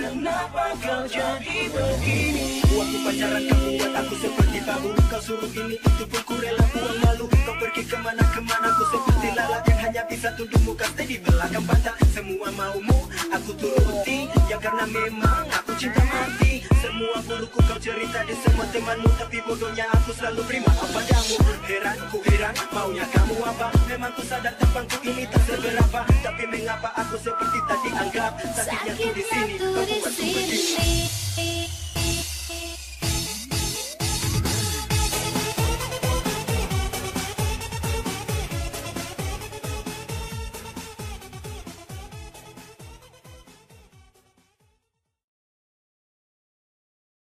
Kenapa kau jadi begini? Waktu pacaran kamu buat aku seperti tabu. Kau suruh ini itu pun ku rela buang malu. Kau pergi kemana-kemana aku seperti lalat yang hanya bisa tunduk muka stay di belakang bata. Semua maumu aku turuti, ya karena memang aku cinta mati. Semua burukku kau cerita di semua temanmu, tapi bodohnya aku selalu beri maaf padamu. Heran, ku heran, maunya kamu apa? Memang ku sadar tampangku ini tak seberapa, tapi mengapa aku seperti tak dianggap? Sakitnya tuh di sini, kau buatku begini.